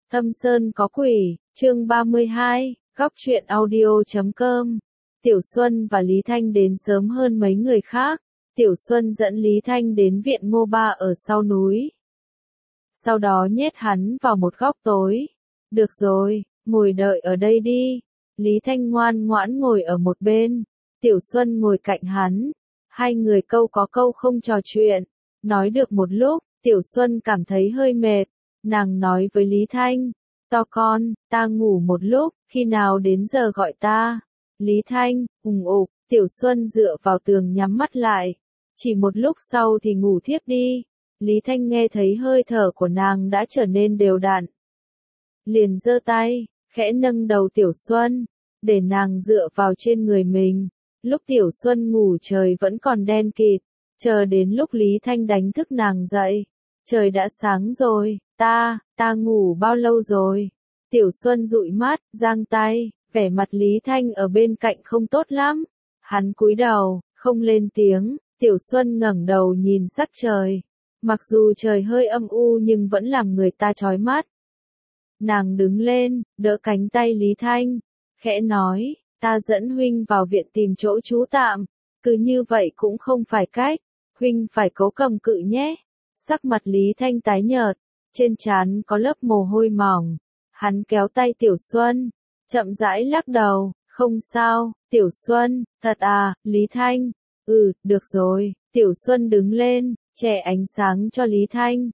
Thâm Sơn có quỷ, chương 32, góc truyện audio.com. Tiểu Xuân và Lý Thanh đến sớm hơn mấy người khác. Tiểu Xuân dẫn Lý Thanh đến viện Ngô Ba ở sau núi. Sau đó nhét hắn vào một góc tối. Được rồi, ngồi đợi ở đây đi. Lý Thanh ngoan ngoãn ngồi ở một bên. Tiểu Xuân ngồi cạnh hắn. Hai người câu có câu không trò chuyện. Nói được một lúc, Tiểu Xuân cảm thấy hơi mệt. Nàng nói với Lý Thanh, to con, ta ngủ một lúc, khi nào đến giờ gọi ta. Lý Thanh, ục, Tiểu Xuân dựa vào tường nhắm mắt lại. Chỉ một lúc sau thì ngủ thiếp đi. Lý Thanh nghe thấy hơi thở của nàng đã trở nên đều đặn. Liền giơ tay, khẽ nâng đầu Tiểu Xuân, để nàng dựa vào trên người mình. Lúc Tiểu Xuân ngủ trời vẫn còn đen kịt, chờ đến lúc Lý Thanh đánh thức nàng dậy. Trời đã sáng rồi, ta ngủ bao lâu rồi? Tiểu Xuân dụi mắt, giang tay, vẻ mặt Lý Thanh ở bên cạnh không tốt lắm. Hắn cúi đầu, không lên tiếng, Tiểu Xuân ngẩng đầu nhìn sắc trời. Mặc dù trời hơi âm u nhưng vẫn làm người ta chói mắt. Nàng đứng lên, đỡ cánh tay Lý Thanh, khẽ nói, ta dẫn huynh vào viện tìm chỗ trú tạm, cứ như vậy cũng không phải cách, huynh phải cố cầm cự nhé. Sắc mặt Lý Thanh tái nhợt, trên trán có lớp mồ hôi mỏng. Hắn kéo tay Tiểu Xuân, chậm rãi lắc đầu, không sao, Tiểu Xuân, thật à, Lý Thanh, được rồi. Tiểu Xuân đứng lên, che ánh sáng cho Lý Thanh.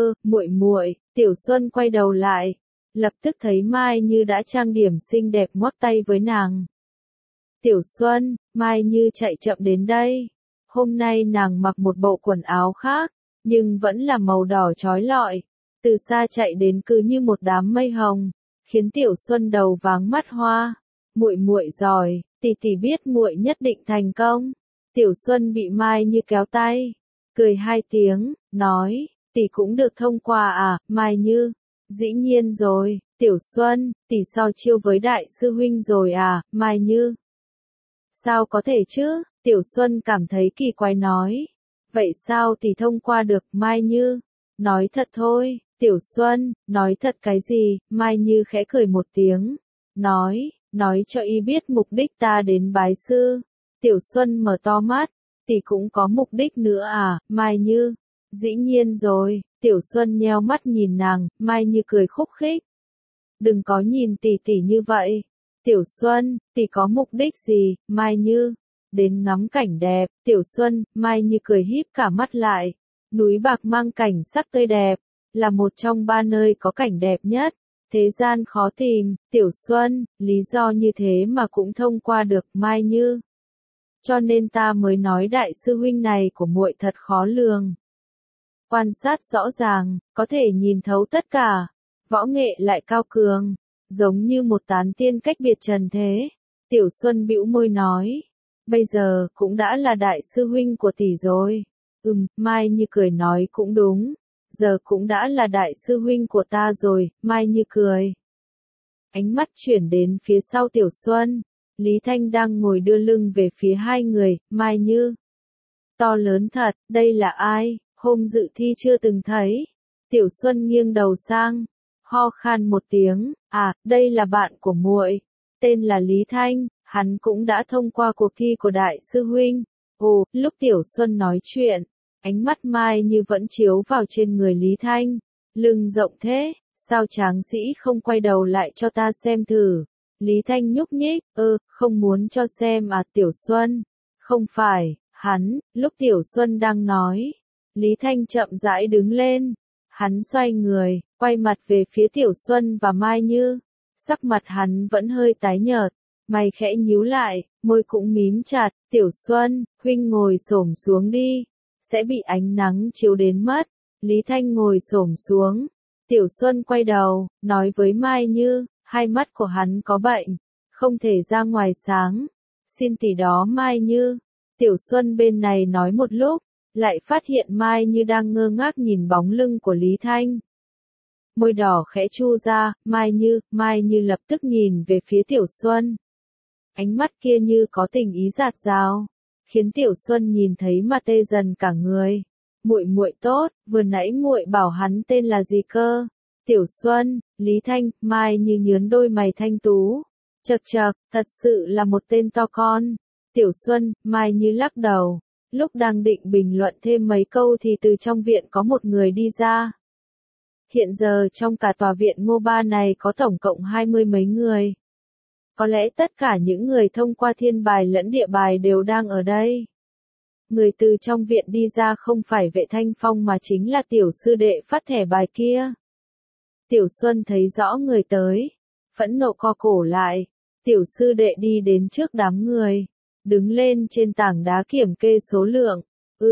Muội, Tiểu Xuân quay đầu lại, lập tức thấy Mai Như đã trang điểm xinh đẹp ngoắc tay với nàng. Tiểu Xuân, Mai Như chạy chậm đến đây. Hôm nay nàng mặc một bộ quần áo khác, nhưng vẫn là màu đỏ chói lọi. Từ xa chạy đến cứ như một đám mây hồng, khiến Tiểu Xuân đầu váng mắt hoa. Muội giỏi, tỷ biết muội nhất định thành công. Tiểu Xuân bị Mai Như kéo tay, cười hai tiếng, nói, tỷ cũng được thông qua à, Mai Như? Dĩ nhiên rồi, Tiểu Xuân, tỷ so chiêu với đại sư huynh rồi à, Mai Như? Sao có thể chứ? Tiểu Xuân cảm thấy kỳ quái nói. Vậy sao tỷ thông qua được, Mai Như? Nói thật thôi, Tiểu Xuân, nói thật cái gì? Mai Như khẽ cười một tiếng, nói cho y biết mục đích ta đến bái sư. Tiểu Xuân mở to mắt, tỷ cũng có mục đích nữa à, Mai Như? Dĩ nhiên rồi. Tiểu Xuân nheo mắt nhìn nàng, Mai Như cười khúc khích. Đừng có nhìn tỷ như vậy. Tiểu Xuân, tỷ có mục đích gì, Mai Như? Đến ngắm cảnh đẹp. Tiểu Xuân, Mai Như cười híp cả mắt lại. Núi Bạc mang cảnh sắc tươi đẹp, là một trong ba nơi có cảnh đẹp nhất. Thế gian khó tìm, Tiểu Xuân, lý do như thế mà cũng thông qua được, Mai Như. Cho nên ta mới nói đại sư huynh này của muội thật khó lường. Quan sát rõ ràng, có thể nhìn thấu tất cả, võ nghệ lại cao cường, giống như một tán tiên cách biệt trần thế. Tiểu Xuân bĩu môi nói, bây giờ cũng đã là đại sư huynh của tỷ rồi. Mai Như cười nói cũng đúng, giờ cũng đã là đại sư huynh của ta rồi, Mai Như cười. Ánh mắt chuyển đến phía sau Tiểu Xuân, Lý Thanh đang ngồi đưa lưng về phía hai người, Mai Như. To lớn thật, đây là ai? Hôm dự thi chưa từng thấy. Tiểu Xuân nghiêng đầu sang, ho khan một tiếng, đây là bạn của muội, tên là Lý Thanh, hắn cũng đã thông qua cuộc thi của đại sư huynh. Lúc Tiểu Xuân nói chuyện, ánh mắt Mai Như vẫn chiếu vào trên người Lý Thanh. Lưng rộng thế, sao tráng sĩ không quay đầu lại cho ta xem thử? Lý Thanh nhúc nhích, không muốn cho xem à, Tiểu Xuân? Không phải, hắn. Lúc Tiểu Xuân đang nói, Lý Thanh chậm rãi đứng lên. Hắn xoay người, quay mặt về phía Tiểu Xuân và Mai Như. Sắc mặt hắn vẫn hơi tái nhợt, mày khẽ nhíu lại, môi cũng mím chặt. Tiểu Xuân, huynh ngồi xổm xuống đi, sẽ bị ánh nắng chiếu đến mất. Lý Thanh ngồi xổm xuống. Tiểu Xuân quay đầu, nói với Mai Như, hai mắt của hắn có bệnh, không thể ra ngoài sáng. Xin tỷ đó Mai Như. Tiểu Xuân bên này nói một lúc, lại phát hiện Mai Như đang ngơ ngác nhìn bóng lưng của Lý Thanh. Môi đỏ khẽ chu ra, Mai Như lập tức nhìn về phía Tiểu Xuân. Ánh mắt kia như có tình ý dạt dào, khiến Tiểu Xuân nhìn thấy mà tê dần cả người. Muội tốt, vừa nãy muội bảo hắn tên là gì cơ? Tiểu Xuân, Lý Thanh, Mai Như nhướng đôi mày thanh tú. Chậc chậc, thật sự là một tên to con. Tiểu Xuân, Mai Như lắc đầu. Lúc đang định bình luận thêm mấy câu thì từ trong viện có một người đi ra. Hiện giờ trong cả tòa viện Ngô Ba này có tổng cộng 20 mấy người. Có lẽ tất cả những người thông qua thiên bài lẫn địa bài đều đang ở đây. Người từ trong viện đi ra không phải Vệ Thanh Phong mà chính là tiểu sư đệ phát thẻ bài kia. Tiểu Xuân thấy rõ người tới. Phẫn nộ co cổ lại. Tiểu sư đệ đi đến trước đám người. Đứng lên trên tảng đá kiểm kê số lượng.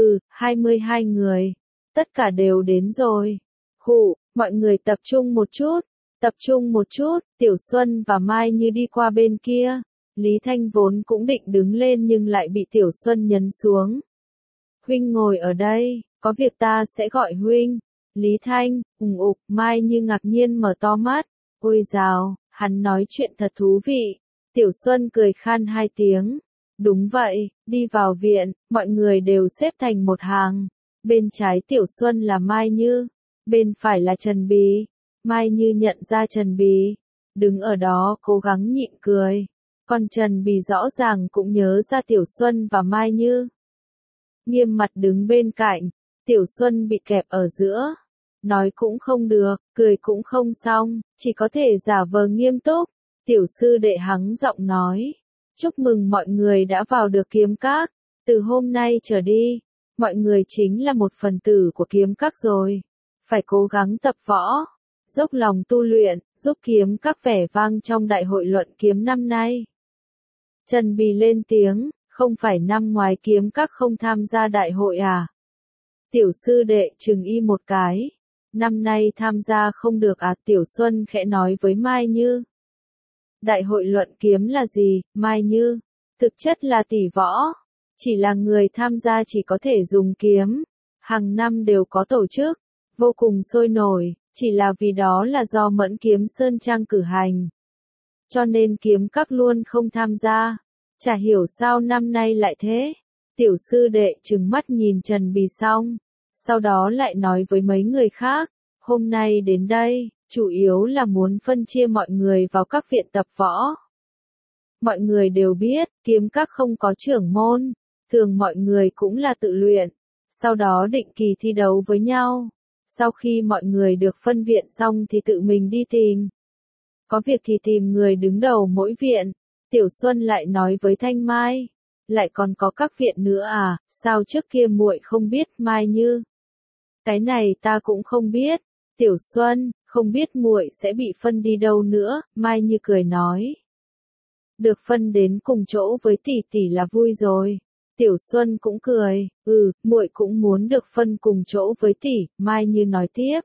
22 người. Tất cả đều đến rồi. Khụ, mọi người tập trung một chút. Tập trung một chút, Tiểu Xuân và Mai Như đi qua bên kia. Lý Thanh vốn cũng định đứng lên nhưng lại bị Tiểu Xuân nhấn xuống. Huynh ngồi ở đây, có việc ta sẽ gọi huynh. Lý Thanh, ục, Mai Như ngạc nhiên mở to mắt. Ôi dào, hắn nói chuyện thật thú vị. Tiểu Xuân cười khan hai tiếng. Đúng vậy, đi vào viện, mọi người đều xếp thành một hàng. Bên trái Tiểu Xuân là Mai Như, bên phải là Trần Bì. Mai Như nhận ra Trần Bì, đứng ở đó cố gắng nhịn cười. Còn Trần Bì rõ ràng cũng nhớ ra Tiểu Xuân và Mai Như. Nghiêm mặt đứng bên cạnh, Tiểu Xuân bị kẹp ở giữa. Nói cũng không được, cười cũng không xong, chỉ có thể giả vờ nghiêm túc. Tiểu sư đệ hắng giọng nói. Chúc mừng mọi người đã vào được kiếm các. Từ hôm nay trở đi, mọi người chính là một phần tử của kiếm các rồi. Phải cố gắng tập võ, dốc lòng tu luyện, giúp kiếm các vẻ vang trong đại hội luận kiếm năm nay. Trần Bì lên tiếng, không phải năm ngoài kiếm các không tham gia đại hội à? Tiểu sư đệ chừng y một cái. Năm nay tham gia không được à? Tiểu Xuân khẽ nói với Mai Như. Đại hội luận kiếm là gì, Mai Như? Thực chất là tỷ võ. Chỉ là người tham gia chỉ có thể dùng kiếm. Hàng năm đều có tổ chức. Vô cùng sôi nổi, chỉ là vì đó là do Mẫn Kiếm Sơn Trang cử hành. Cho nên kiếm các luôn không tham gia. Chả hiểu sao năm nay lại thế. Tiểu sư đệ trừng mắt nhìn Trần Bì xong. Sau đó lại nói với mấy người khác. Hôm nay đến đây, chủ yếu là muốn phân chia mọi người vào các viện tập võ. Mọi người đều biết, kiếm các không có trưởng môn. Thường mọi người cũng là tự luyện. Sau đó định kỳ thi đấu với nhau. Sau khi mọi người được phân viện xong thì tự mình đi tìm. Có việc thì tìm người đứng đầu mỗi viện. Tiểu Xuân lại nói với Thanh Mai. Lại còn có các viện nữa à, sao trước kia muội không biết Mai Như? Cái này ta cũng không biết. Tiểu Xuân, không biết muội sẽ bị phân đi đâu nữa, Mai Như cười nói. Được phân đến cùng chỗ với tỷ tỷ là vui rồi. Tiểu Xuân cũng cười, muội cũng muốn được phân cùng chỗ với tỷ, Mai Như nói tiếp.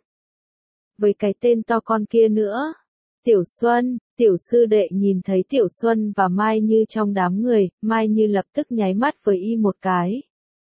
Với cái tên to con kia nữa. Tiểu Xuân, tiểu sư đệ nhìn thấy Tiểu Xuân và Mai Như trong đám người, Mai Như lập tức nháy mắt với y một cái.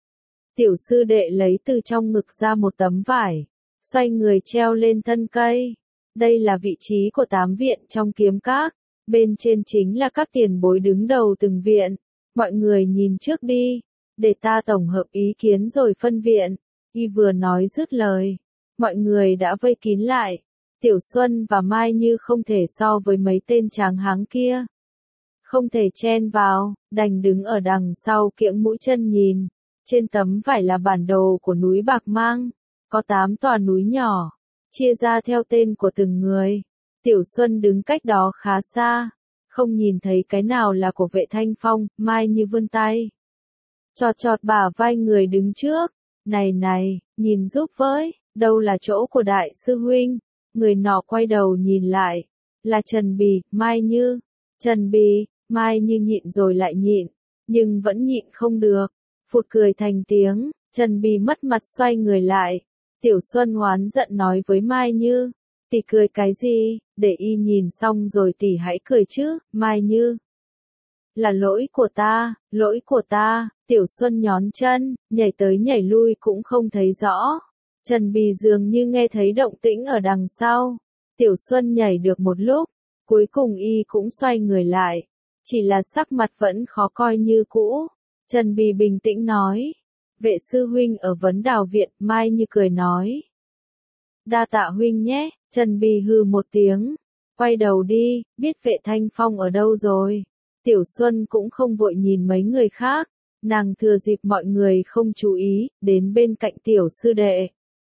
Tiểu sư đệ lấy từ trong ngực ra một tấm vải, xoay người treo lên thân cây. Đây là vị trí của 8 viện trong kiếm các, bên trên chính là các tiền bối đứng đầu từng viện. Mọi người nhìn trước đi, để ta tổng hợp ý kiến rồi phân viện. Y vừa nói dứt lời, mọi người đã vây kín lại. Tiểu Xuân và Mai Như không thể so với mấy tên tráng háng kia. Không thể chen vào, đành đứng ở đằng sau kiễng mũi chân nhìn. Trên tấm vải là bản đồ của núi Bạc Mang, có 8 tòa núi nhỏ, chia ra theo tên của từng người. Tiểu Xuân đứng cách đó khá xa, không nhìn thấy cái nào là của Vệ Thanh Phong. Mai Như vươn tay, chọt chọt bả vai người đứng trước. Này, nhìn giúp với, đâu là chỗ của đại sư huynh? Người nọ quay đầu nhìn lại, là Trần Bì. Mai Như, Trần Bì. Mai Như nhịn rồi lại nhịn, nhưng vẫn nhịn không được, phụt cười thành tiếng. Trần Bì mất mặt xoay người lại. Tiểu Xuân oán giận nói với Mai Như, tỷ cười cái gì, để y nhìn xong rồi tỷ hãy cười chứ. Mai Như, là lỗi của ta. Tiểu Xuân nhón chân, nhảy tới nhảy lui cũng không thấy rõ. Trần Bì dường như nghe thấy động tĩnh ở đằng sau. Tiểu Xuân nhảy được một lúc, cuối cùng y cũng xoay người lại. Chỉ là sắc mặt vẫn khó coi như cũ. Trần Bì bình tĩnh nói, Vệ sư huynh ở Vấn Đào viện. Mai Như cười nói, Đa tạ huynh nhé, Trần Bì hừ một tiếng. Quay đầu đi, biết Vệ Thanh Phong ở đâu rồi. Tiểu Xuân cũng không vội nhìn mấy người khác. Nàng thừa dịp mọi người không chú ý, đến bên cạnh tiểu sư đệ.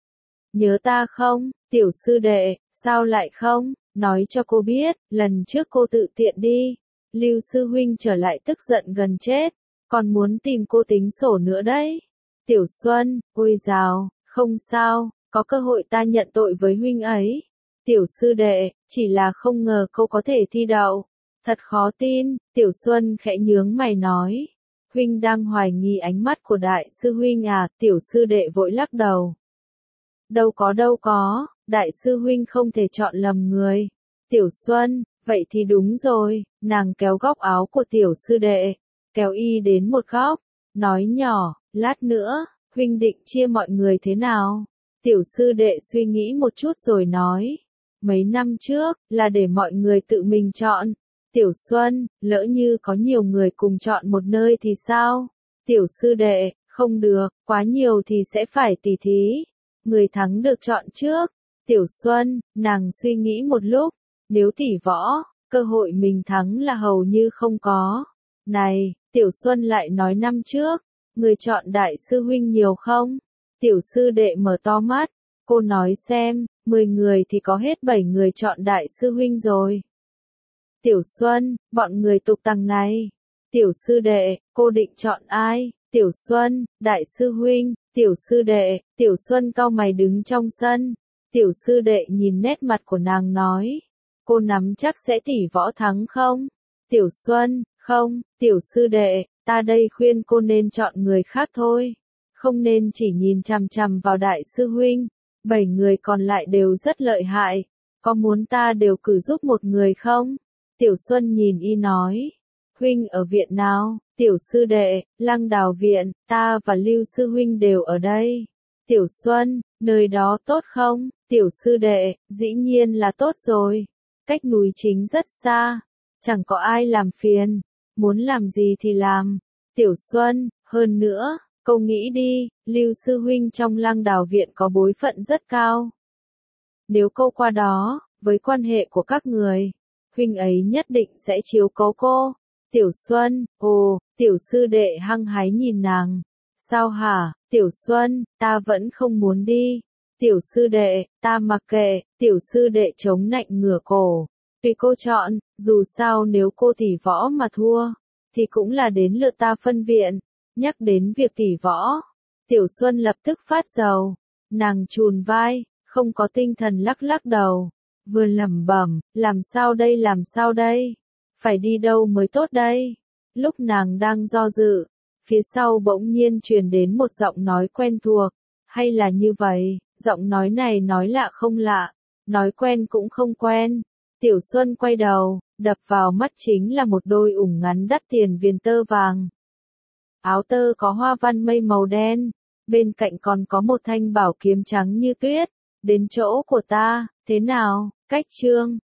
Nhớ ta không, tiểu sư đệ, sao lại không, nói cho cô biết, lần trước cô tự tiện đi. Lưu sư huynh trở lại tức giận gần chết, còn muốn tìm cô tính sổ nữa đấy. Tiểu Xuân, ôi dào, không sao, có cơ hội ta nhận tội với huynh ấy. Tiểu sư đệ, chỉ là không ngờ cô có thể thi đậu. Thật khó tin, Tiểu Xuân khẽ nhướng mày nói. Huynh đang hoài nghi ánh mắt của đại sư huynh à, tiểu sư đệ vội lắc đầu. Đâu có, đại sư huynh không thể chọn lầm người. Tiểu Xuân, vậy thì đúng rồi, nàng kéo góc áo của tiểu sư đệ, kéo y đến một góc, nói nhỏ, lát nữa, huynh định chia mọi người thế nào? Tiểu sư đệ suy nghĩ một chút rồi nói, mấy năm trước, là để mọi người tự mình chọn. Tiểu Xuân, lỡ như có nhiều người cùng chọn một nơi thì sao? Tiểu sư đệ, không được, quá nhiều thì sẽ phải tỉ thí. Người thắng được chọn trước. Tiểu Xuân, nàng suy nghĩ một lúc, nếu tỷ võ, cơ hội mình thắng là hầu như không có. Này, Tiểu Xuân lại nói năm trước, người chọn đại sư huynh nhiều không? Tiểu sư đệ mở to mắt, cô nói xem, 10 người thì có hết 7 người chọn đại sư huynh rồi. Tiểu Xuân, bọn người tục tằng này. Tiểu sư đệ, cô định chọn ai? Tiểu Xuân, đại sư huynh. Tiểu sư đệ, Tiểu Xuân cau mày đứng trong sân. Tiểu sư đệ nhìn nét mặt của nàng nói. Cô nắm chắc sẽ tỷ võ thắng không? Tiểu Xuân, không, tiểu sư đệ, ta đây khuyên cô nên chọn người khác thôi. Không nên chỉ nhìn chằm chằm vào đại sư huynh. 7 người còn lại đều rất lợi hại. Có muốn ta đều cử giúp một người không? Tiểu Xuân nhìn y nói. Huynh ở viện nào? Tiểu sư đệ, Lăng Đào viện, ta và Lưu sư huynh đều ở đây. Tiểu Xuân, nơi đó tốt không? Tiểu sư đệ, dĩ nhiên là tốt rồi. Cách núi chính rất xa, chẳng có ai làm phiền, muốn làm gì thì làm. Tiểu Xuân, hơn nữa, cô nghĩ đi, Lưu sư huynh trong Lăng Đào viện có bối phận rất cao. Nếu cô qua đó, với quan hệ của các người, huynh ấy nhất định sẽ chiếu cố cô. Tiểu Xuân, ồ, tiểu sư đệ hăng hái nhìn nàng. Sao hả, Tiểu Xuân, ta vẫn không muốn đi. Tiểu sư đệ, ta mặc kệ, tiểu sư đệ chống nạnh ngửa cổ. Tùy cô chọn, dù sao nếu cô tỷ võ mà thua, thì cũng là đến lượt ta phân viện. Nhắc đến việc tỷ võ, Tiểu Xuân lập tức phát rầu. Nàng chùn vai, không có tinh thần lắc lắc đầu. Vừa lẩm bẩm, làm sao đây? Phải đi đâu mới tốt đây? Lúc nàng đang do dự, phía sau bỗng nhiên truyền đến một giọng nói quen thuộc. Hay là như vậy, giọng nói này nói lạ không lạ, nói quen cũng không quen. Tiểu Xuân quay đầu, đập vào mắt chính là một đôi ủng ngắn đắt tiền viền tơ vàng. Áo tơ có hoa văn mây màu đen, bên cạnh còn có một thanh bảo kiếm trắng như tuyết. Đến chỗ của ta, thế nào, cách chương.